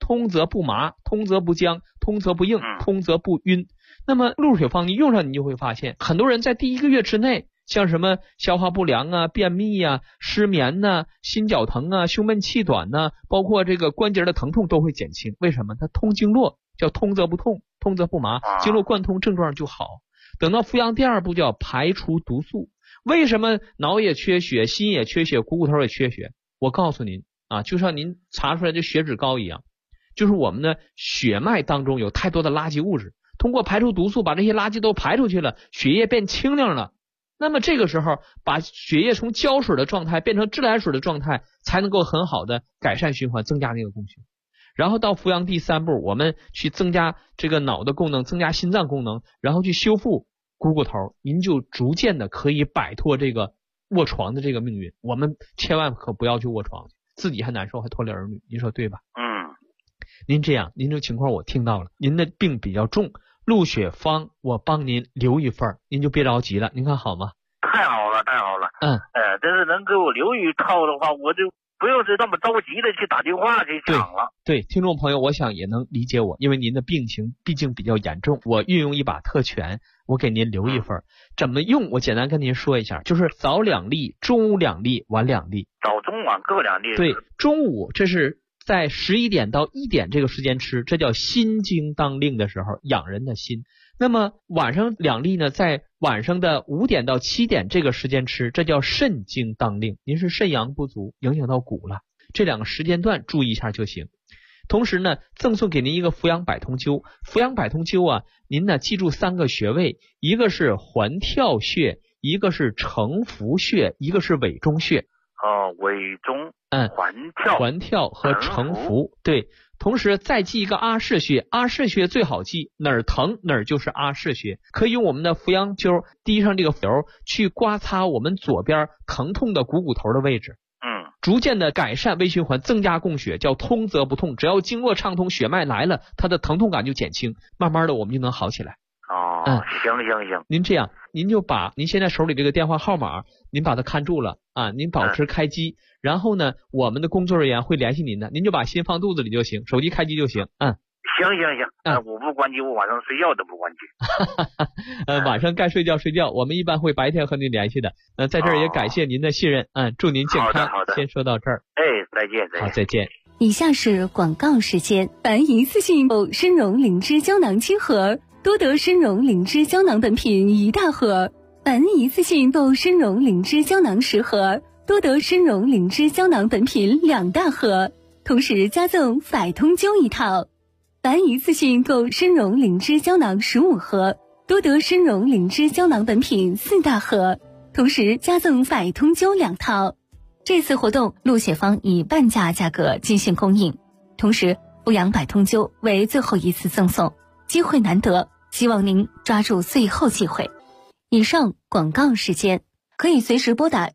通则不麻，通则不僵，通则不硬，通则不晕。那么鹿血芳你用上，你就会发现很多人在第1个月之内，像什么消化不良啊、便秘啊、失眠啊、心绞疼啊、胸闷气短啊，包括这个关节的疼痛都会减轻。为什么？它通经络，叫通则不痛，通则不麻，经络贯通症状就好。等到服阳第2步叫排除毒素。为什么脑也缺血，心也缺血，股骨头也缺血？我告诉您啊，就像您查出来的血脂高一样，就是我们的血脉当中有太多的垃圾物质，通过排除毒素把这些垃圾都排出去了，血液变清亮了。那么这个时候把血液从胶水的状态变成自来水的状态，才能够很好的改善循环，增加那个供血。然后到服阳第3步，我们去增加这个脑的功能，增加心脏功能，然后去修复股骨头，您就逐渐的可以摆脱这个卧床的这个命运。我们千万可不要去卧床，自己还难受，还拖累儿女，您说对吧？您这样，您这情况我听到了，您的病比较重，鹿血芳我帮您留一份，您就别着急了，您看好吗？ 太好了，太好了。但是能给我留一套的话，我就不用是这么着急的去打电话去抢了。 对，听众朋友，我想也能理解我，因为您的病情毕竟比较严重，我运用一把特权，我给您留一份。怎么用？我简单跟您说一下，就是早2粒，中午2粒，晚2粒， 早中晚各2粒。 对，中午这是在11点到1点这个时间吃，这叫心经当令的时候，养人的心。那么晚上2粒呢，在晚上的5点到7点这个时间吃，这叫肾经当令。您是肾阳不足，影响到骨了，这2个时间段注意一下就行。同时呢，赠送给您一个扶阳百通灸。扶阳百通灸啊，您呢记住3个穴位，一个是环跳穴，一个是承浮穴，一个是委中穴。 委中， 环跳和承浮，对。同时再记一个阿是穴，阿是穴最好记，哪儿疼哪儿就是阿是穴，可以用我们的扶阳灸滴上这个油去刮擦我们左边疼痛的股骨头的位置，逐渐的改善微循环，增加供血，叫通则不痛。只要经络畅通，血脉来了，它的疼痛感就减轻，慢慢的我们就能好起来。 行。 您这样，您就把您现在手里这个电话号码，您把它看住了啊，您保持开机。然后呢，我们的工作人员会联系您的，您就把心放肚子里就行，手机开机就行。 行。我不关机，我晚上睡觉都不关机。 晚上该睡觉睡觉，我们一般会白天和您联系的。在这儿也感谢您的信任，祝您健康。 好的。 先说到这儿。 再见。 好，再见。 以下是广告时间。凡一次性参茸灵芝胶囊7盒，多得参茸灵芝胶囊本品1大盒；凡一次性购参茸灵芝胶囊10盒，多得参茸灵芝胶囊本品2大盒，同时加赠百通灸1套。凡一次性购参茸灵芝胶囊15盒，多得参茸灵芝胶囊本品4大盒，同时加赠百通灸2套。这次活动鹿血芳以半价价格进行供应，同时扶阳百通灸为最后一次赠送，机会难得，希望您抓住最后机会。以上广告时间可以随时拨打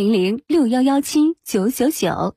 400611799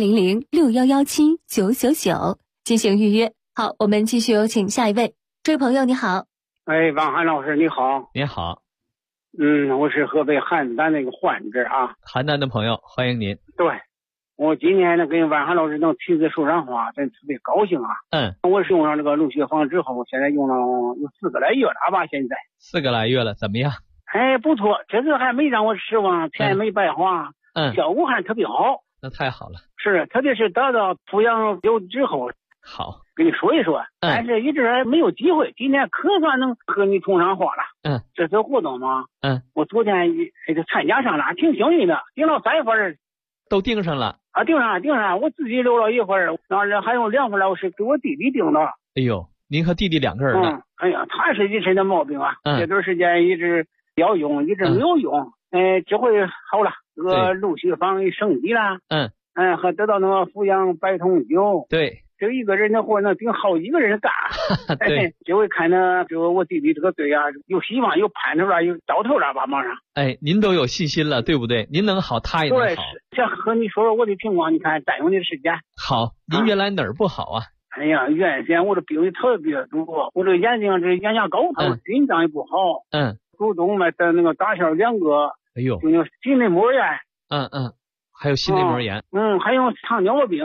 400611799进行预约。好，我们继续有请下一位。这位朋友你好。 王涵老师你好。 你好。 我是河北邯郸那个患者啊。 邯郸的朋友，欢迎您。 对，我今天呢跟王涵老师能亲自说上话，真特别高兴啊。我是用上这个鹿血芳之后，现在用了有4个来月了吧？现在 4个来月了，怎么样？ 不错，这次还没让我失望，钱没白花，效果还特别好。 那太好了。 是，特别是得到扶阳灸之后。 好， 跟你说一说，但是一直还没有机会，今天可算能和你通上话了。这次活动嘛，我昨天就参加上了，挺幸运的，订了3份， 都订上了啊，订上，我自己留了1份，然后还有2份了，我是给我弟弟订的。 哎呦，您和弟弟2个人呢？ 哎呀，他是一身的毛病啊，这段时间一直要用，一直没有用，这回好了，这个鹿血芳升级了，还得到那个扶阳百通灸， 对。 这一个人的活能顶好几个人干。 对， 这回看呢，就我弟弟这个队啊，有希望，有盼头了，有到头了吧？马上。 您都有信心了，对不对？您能好，他也能好。 对，想和你说说我的情况，你看占用你的时间。 好，您原来哪儿不好啊？ 原先我这病特别多，我这眼睛这眼压高头，心脏也不好。主动脉的那个搭线2个。 哎呦， 就那心内膜炎。 还有心内膜炎。 还有糖尿病。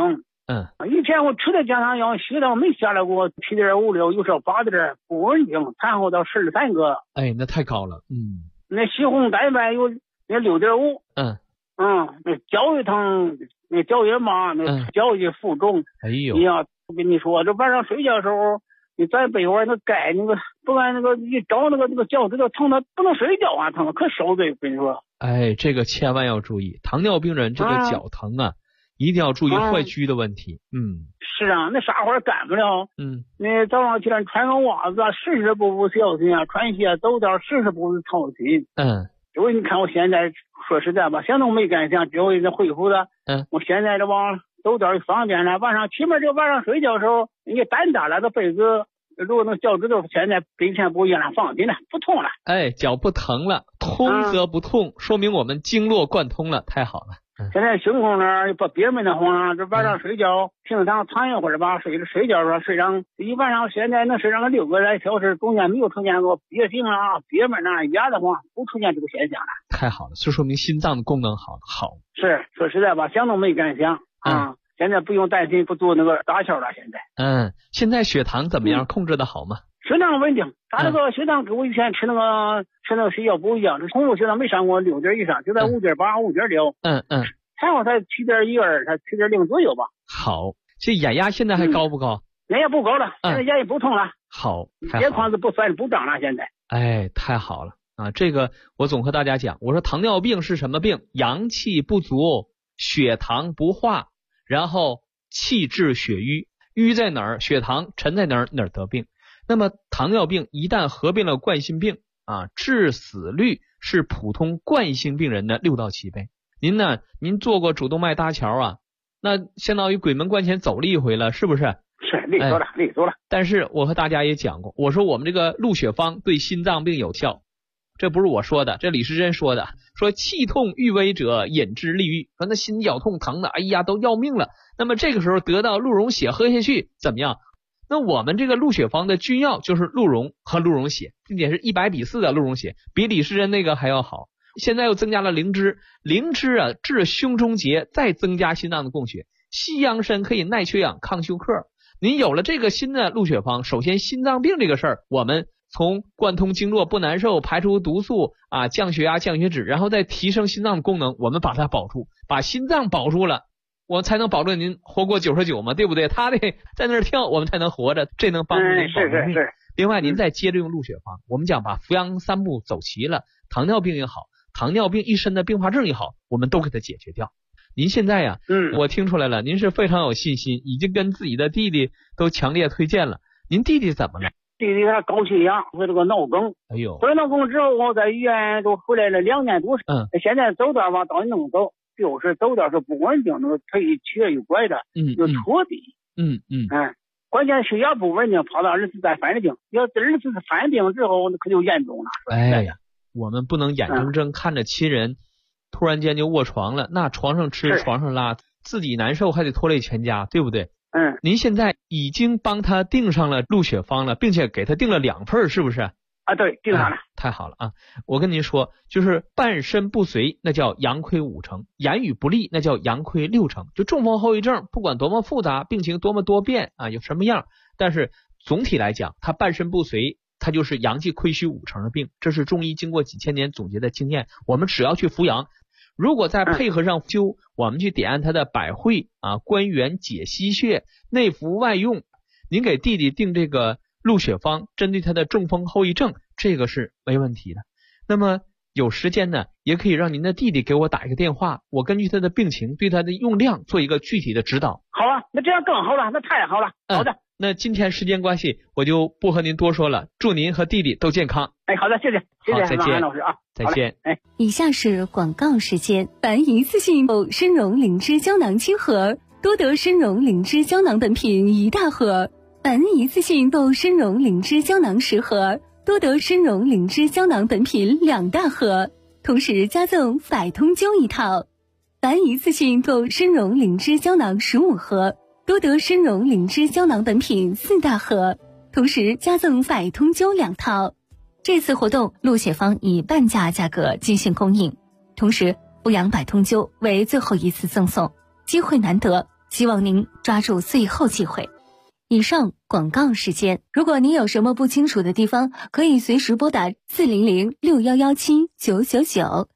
以前我吃的降糖药，血糖没下来过7.56，有时候8点，不稳定，产后到13个。 哎，那太高了。 那血红蛋白有那6.5。那胶糖，那胶原嘛，那胶也浮肿。 哎呦， 你要我跟你说，这晚上睡觉的时候，你在被窝那盖那个，不然那个一找那个脚趾头疼的不能睡觉啊，疼的可受罪。我跟你说， 哎，这个千万要注意，糖尿病人这个脚疼啊，一定要注意坏疽的问题。 是啊，那啥活儿干不了。那早上起来穿个袜子啊，40步小心啊，穿鞋走道40步操心。因为你看我现在说实在吧，现在我没干想，只会这恢复的。我现在这往走道方便了，晚上起码这晚上睡觉的时候，你胆大了，这被子如果那脚趾头现在跟以前不一样了，放心了，不痛了。 哎，脚不疼了，通则不痛，说明我们经络贯通了，太好了。 现在胸口那儿不憋闷的慌，这晚上睡觉平常躺一会儿吧，睡觉说睡上一晚上，现在能睡上个6个来小时，中间没有出现过憋醒啊、憋闷啊、压得慌，不出现这个现象了。 太好了，这说明心脏的功能好。 是说实在吧，想都没敢想啊。现在不用担心不做那个搭桥了。 现在血糖怎么样？控制的好吗？ 血糖稳定，他那个血糖跟我以前吃那个水药不一样，这空腹血糖没上过6点以上，就在5.8、5.6。产后才7.12，才7.0左右吧。 好，这眼压现在还高不高？ 眼压不高了，现在眼也不痛了。 好， 眼眶子不酸不胀了，现在。 哎，太好了啊！这个我总和大家讲，我说糖尿病是什么病？阳气不足，血糖不化，然后气滞血瘀，瘀在哪儿，血糖沉在哪儿，哪儿得病。那么糖尿病一旦合并了冠心病啊，致死率是普通冠心病人的6到7倍。您做过主动脉搭桥啊，那相当于鬼门关前走了一回了，是不是？ 是，利索了。 但是我和大家也讲过，我说我们这个鹿血方对心脏病有效，这不是我说的，这李时珍说的，说气痛欲危者饮之利郁，说那心绞痛疼的，哎呀都要命了，那么这个时候得到鹿茸血喝下去怎么样？那我们这个鹿血方的君药就是鹿茸和鹿茸血，并且是100:4的鹿茸血，比李时珍那个还要好。现在又增加了灵芝啊，治胸中结，再增加心脏的供血。西洋参可以耐缺氧、抗休克。您有了这个新的鹿血方，首先心脏病这个事儿，我们从贯通经络不难受，排除毒素啊，降血压、降血脂，然后再提升心脏的功能，我们把它保住，把心脏保住了，我们才能保证您活过99嘛，对不对？他得在那儿跳，我们才能活着，这能帮助您保住命。 是。 另外您再接着用鹿血方，我们讲把扶阳3步走齐了，糖尿病也好，糖尿病一身的并发症也好，我们都给它解决掉。您现在呀，我听出来了，您是非常有信心，已经跟自己的弟弟都强烈推荐了。您弟弟怎么了？ 弟弟他高血压和这个脑梗。 哎呦， 得了脑梗之后，我在医院都回来了2年多。现在走道吧，到能走，就是走道是不稳定，那个腿瘸又拐的，又戳地。关键血压不稳定，跑到儿子再犯了病。要儿子犯病之后，那可就严重了。 哎呀，我们不能眼睁睁看着亲人突然间就卧床了，那床上吃床上拉，自己难受还得拖累全家，对不对？您现在已经帮他订上了鹿血方了，并且给他订了2份，是不是？ 啊，对，订上了。 太好了啊！我跟您说，就是半身不遂，那叫阳亏5成；言语不利，那叫阳亏6成。就中风后遗症，不管多么复杂，病情多么多变啊，有什么样，但是总体来讲，他半身不遂，它就是阳气亏虚5成的病，这是中医经过几千年总结的经验。我们只要去扶阳，如果再配合上灸，我们去点按它的百会啊、关元、解溪穴，内服外用。您给弟弟定这个鹿血方，针对他的中风后遗症，这个是没问题的。那么有时间呢，也可以让您的弟弟给我打一个电话，我根据他的病情，对他的用量做一个具体的指导。 好啊，那这样更好了，那太好了。好的。 那今天时间关系，我就不和您多说了，祝您和弟弟都健康。 哎，好的，谢谢， 好，再见， 老师啊， 再见。 以下是广告时间。凡一次性参茸灵芝胶囊7盒，多得参茸灵芝胶囊本品1大盒；凡一次性参茸灵芝胶囊10盒，多得参茸灵芝胶囊本品2大盒，同时加赠百通灸1套；凡一次性购参茸灵芝胶囊15盒，多得参茸灵芝胶囊本品4大盒，同时加赠百通灸2套。这次活动鹿血方以半价价格进行供应，同时扶阳百通灸为最后一次赠送，机会难得， 希望您抓住最后机会。以上广告时间，如果您有什么不清楚的地方，可以随时拨打400-6117-999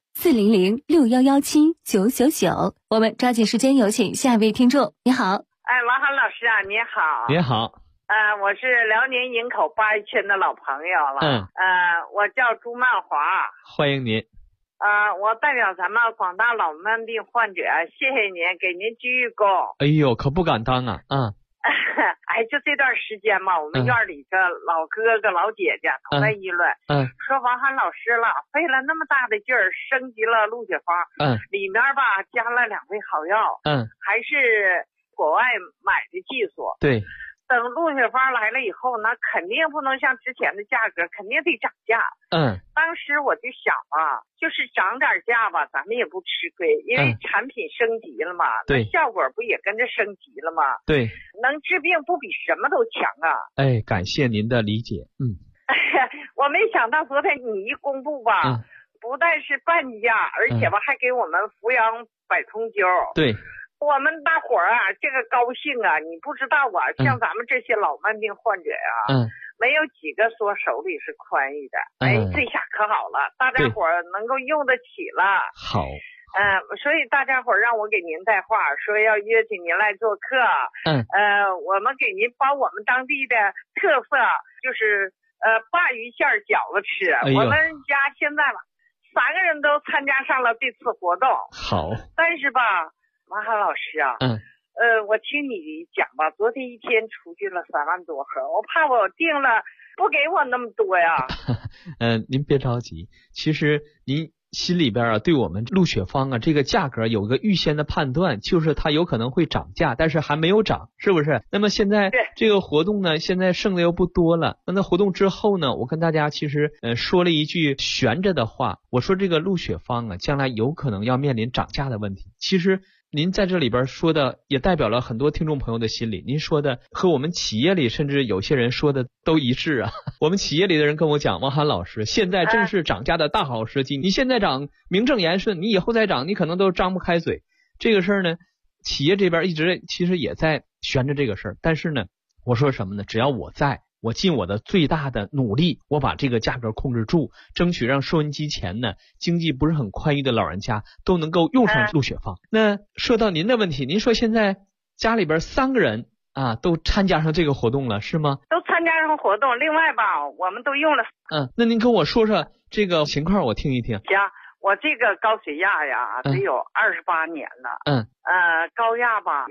400-6117-999。我们抓紧时间有请下一位听众。你好， 王涵老师啊，你好。 你好。 我是辽宁营口八一村的老朋友了。我叫朱曼华。 欢迎您。 我代表咱们广大老慢病患者，谢谢您，给您鞠一躬。 哎呦，可不敢当啊。 就这段时间嘛，我们院里这老哥哥老姐姐都在议论，说王涵老师了，费了那么大的劲儿升级了鹿血方，里面吧加了2味好药，还是国外买的技术。 对。 等鹿血方来了以后呢，肯定不能像之前的价格，肯定得涨价。当时我就想啊，就是涨点价吧，咱们也不吃亏，因为产品升级了嘛， 对， 效果不也跟着升级了吗？ 对， 能治病不比什么都强啊！ 感谢您的理解。 我没想到昨天你一公布吧，不但是半价，而且吧还给我们扶阳百通灸。 对。 我们大伙儿啊，这个高兴啊，你不知道啊，像咱们这些老慢病患者啊，没有几个说手里是宽裕的。这下可好了，大家伙儿能够用得起了。 好。 所以大家伙儿让我给您带话，说要约请您来做客。我们给您把我们当地的特色，就是鲅鱼馅饺子吃。我们家现在吧，3个人都参加上了这次活动。 好。但是吧，王涵老师啊，我听你讲吧，昨天一天出去了3万多盒，我怕我订了不给我那么多呀。 您别着急，其实您心里边啊，对我们鹿血方啊这个价格有个预先的判断，就是它有可能会涨价，但是还没有涨，是不是？那么现在这个活动呢，现在剩的又不多了。那活动之后呢，我跟大家其实说了一句悬着的话，我说这个鹿血方啊，将来有可能要面临涨价的问题。其实您在这里边说的也代表了很多听众朋友的心理，您说的和我们企业里甚至有些人说的都一致啊。我们企业里的人跟我讲，王涵老师，现在正是涨价的大好时机，你现在涨名正言顺，你以后再涨你可能都张不开嘴。这个事儿呢，企业这边一直其实也在悬着这个事儿，但是呢，我说什么呢？只要我在，我尽我的最大的努力，我把这个价格控制住，争取让收音机前呢经济不是很宽裕的老人家都能够用上鹿血方。那说到您的问题，您说现在家里边3个人啊都参加上这个活动了是吗？ 都参加上活动，另外吧我们都用了。 那您跟我说说这个情况我听一听。 行，我这个高血压呀得有28年了。高压吧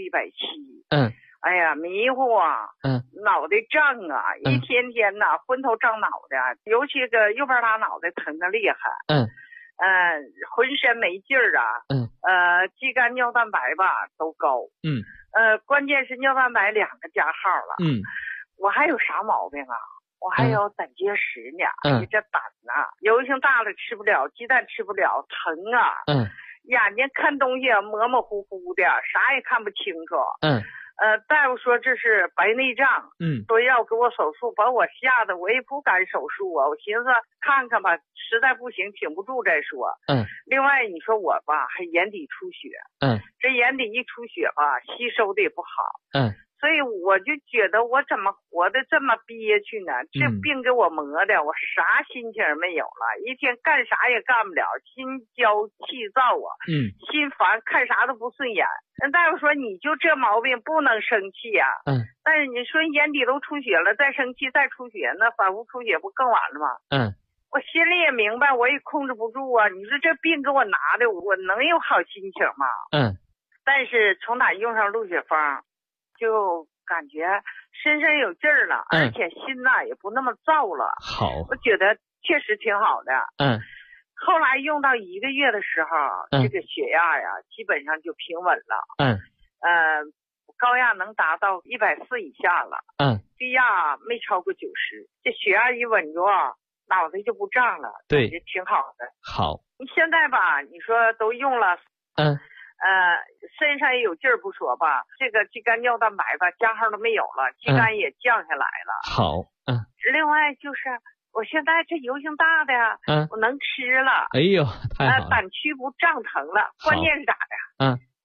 160、170。哎呀，迷糊啊，脑袋胀啊，一天天呐，昏头胀脑的，尤其个右边大脑袋疼的厉害，浑身没劲儿啊，肌酐尿蛋白吧都高，关键是尿蛋白2个加号了，我还有啥毛病啊？我还有胆结石呢，这胆呐，油性大了吃不了，鸡蛋吃不了，疼啊，眼睛看东西模模糊糊的，啥也看不清楚，大夫说这是白内障，说要给我手术，把我吓得我也不敢手术啊。我寻思看看吧，实在不行挺不住再说。另外你说我吧还眼底出血，这眼底一出血吧，吸收的也不好，所以我就觉得我怎么活得这么憋屈呢？这病给我磨的，我啥心情没有了，一天干啥也干不了，心焦气躁啊，心烦，看啥都不顺眼。那大夫说你就这毛病不能生气啊，但是你说眼底都出血了，再生气再出血，那反复出血不更完了吗？我心里也明白，我也控制不住啊。你说这病给我拿的，我能有好心情吗？但是从哪用上鹿血方，就感觉身上有劲儿了，而且心呐也不那么燥了。 好， 我觉得确实挺好的。后来用到1个月的时候，这个血压呀基本上就平稳了。高压能达到140以下了。低压没超过90。这血压一稳住啊，脑袋就不胀了。 对， 也挺好的。 好， 你现在吧，你说都用了。身上也有劲儿不说吧，这个肌酐尿蛋白吧加号都没有了，肌酐也降下来了。 好， 另外就是我现在这油性大的，我能吃了。 哎呦，太好了。 胆区不胀疼了，关键是咋的？我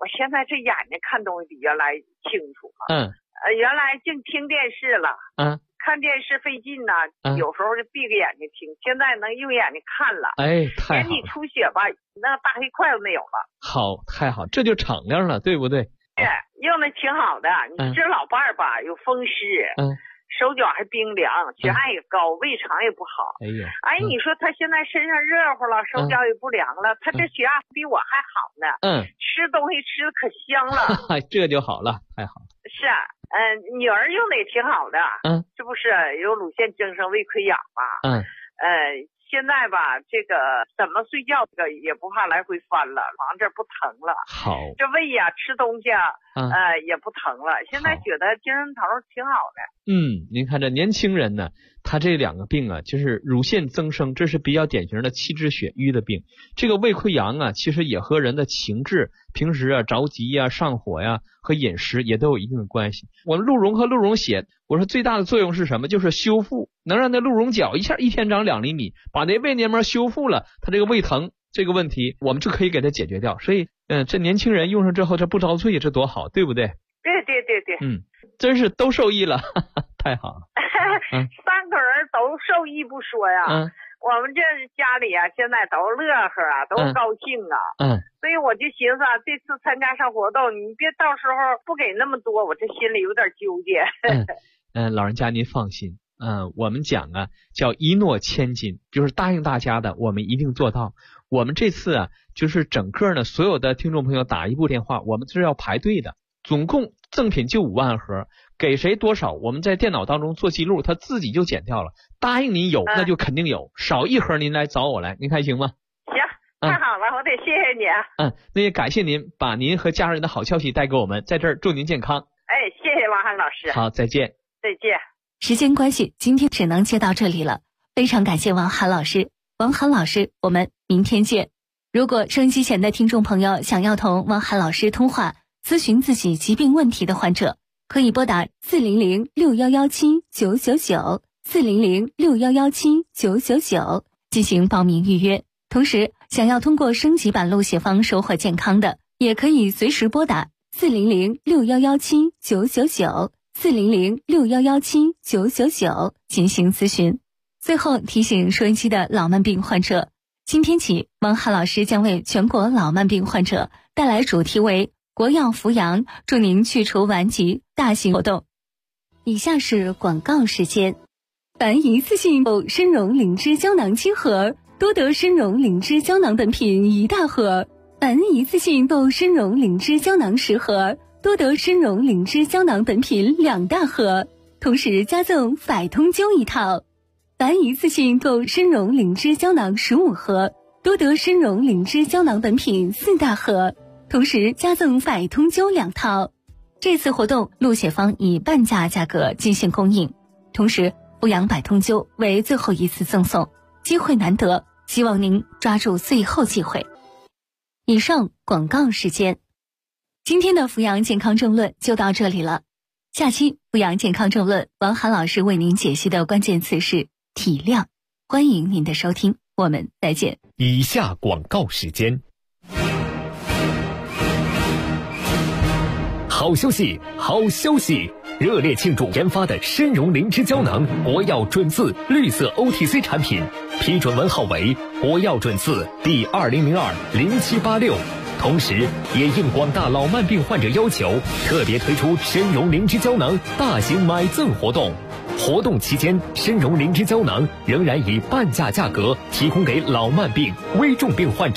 我现在这眼睛看东西比原来清楚了。原来净听电视了。看电视费劲呐，有时候就闭着眼睛听，现在能用眼睛看了。 哎，太好了。 眼底出血吧，那大黑块都没有了。 好，太好，这就敞亮了，对不对？ 对，用的挺好的。你这老伴儿吧，有风湿。手脚还冰凉，血压也高，胃肠也不好。你说他现在身上热乎了，手脚也不凉了，他这血压比我还好呢。吃东西吃的可香了。 这就好了，太好了。 是啊，女儿用的也挺好的。这不是有乳腺增生、胃溃疡嘛？现在吧，这个怎么睡觉这个也不怕来回翻了，往这不疼了。 好， 这胃呀，吃东西也不疼了。现在觉得精神头挺好的。 您看这年轻人呢，他这2个病啊，就是乳腺增生，这是比较典型的气滞血瘀的病。这个胃溃疡啊，其实也和人的情志、平时着急上火和饮食也都有一定的关系。我们鹿茸和鹿茸血，我说最大的作用是什么？就是修复，能让那鹿茸角一天长2厘米，把那胃黏膜修复了，他这个胃疼这个问题，我们就可以给他解决掉。所以，这年轻人用上之后，这不遭罪，这多好，对不对？ 对。 真是都受益了，太好了。 3个人都受益不说呀。我们这家里现在都乐呵都高兴所以我就寻思这次参加上活动，你别到时候不给那么多，我这心里有点纠结。 老人家您放心，我们讲叫一诺千金，就是答应大家的，我们一定做到。我们这次就是整个呢，所有的听众朋友打一部电话，我们是要排队的，总共赠品就5万盒，给谁多少，我们在电脑当中做记录，他自己就减掉了。答应您有，那就肯定有，少1盒您来找我来，您看行吗？ 行，太好了，我得谢谢你。 那也感谢您把您和家人的好消息带给我们，在这儿祝您健康。 谢谢王涵老师。 好，再见。 再见。 时间关系，今天只能接到这里了，非常感谢王涵老师。王涵老师，我们明天见。如果收音机前的听众朋友想要同王涵老师通话，咨询自己疾病问题的患者，可以拨打400-6117-999，400-6117-999进行报名预约。同时，想要通过升级版路血方收获健康的，也可以随时拨打400-6117-999，400-6117-999进行咨询。最后提醒收音机的老慢病患者，今天起，王涵老师将为全国老慢病患者带来主题为国药扶阳，祝您去除顽疾大型活动。以下是广告时间。凡一次性参茸灵芝胶囊7盒，多得参茸灵芝胶囊本品1大盒；凡一次性购参茸灵芝胶囊10盒，多得参茸灵芝胶囊本品2大盒，同时加赠百通灸1套；凡一次性购参茸灵芝胶囊15盒，多得参茸灵芝胶囊本品4大盒，同时加赠百通灸2套。这次活动鹿血方以半价价格进行供应，同时扶阳百通灸为最后一次赠送，机会难得，希望您抓住最后机会。以上广告时间，今天的扶阳健康政论就到这里了。下期扶阳健康政论，王涵老师为您解析的关键词是体谅，欢迎您的收听，我们再见。 以下广告时间。好消息，好消息！热烈庆祝研发的参茸灵芝胶囊国药准字绿色 OTC 产品批准文号为国药准字第20020786，同时也应广大老慢病患者要求，特别推出参茸灵芝胶囊大型买赠活动。活动期间，参茸灵芝胶囊仍然以半价价格提供给老慢病、危重病患者。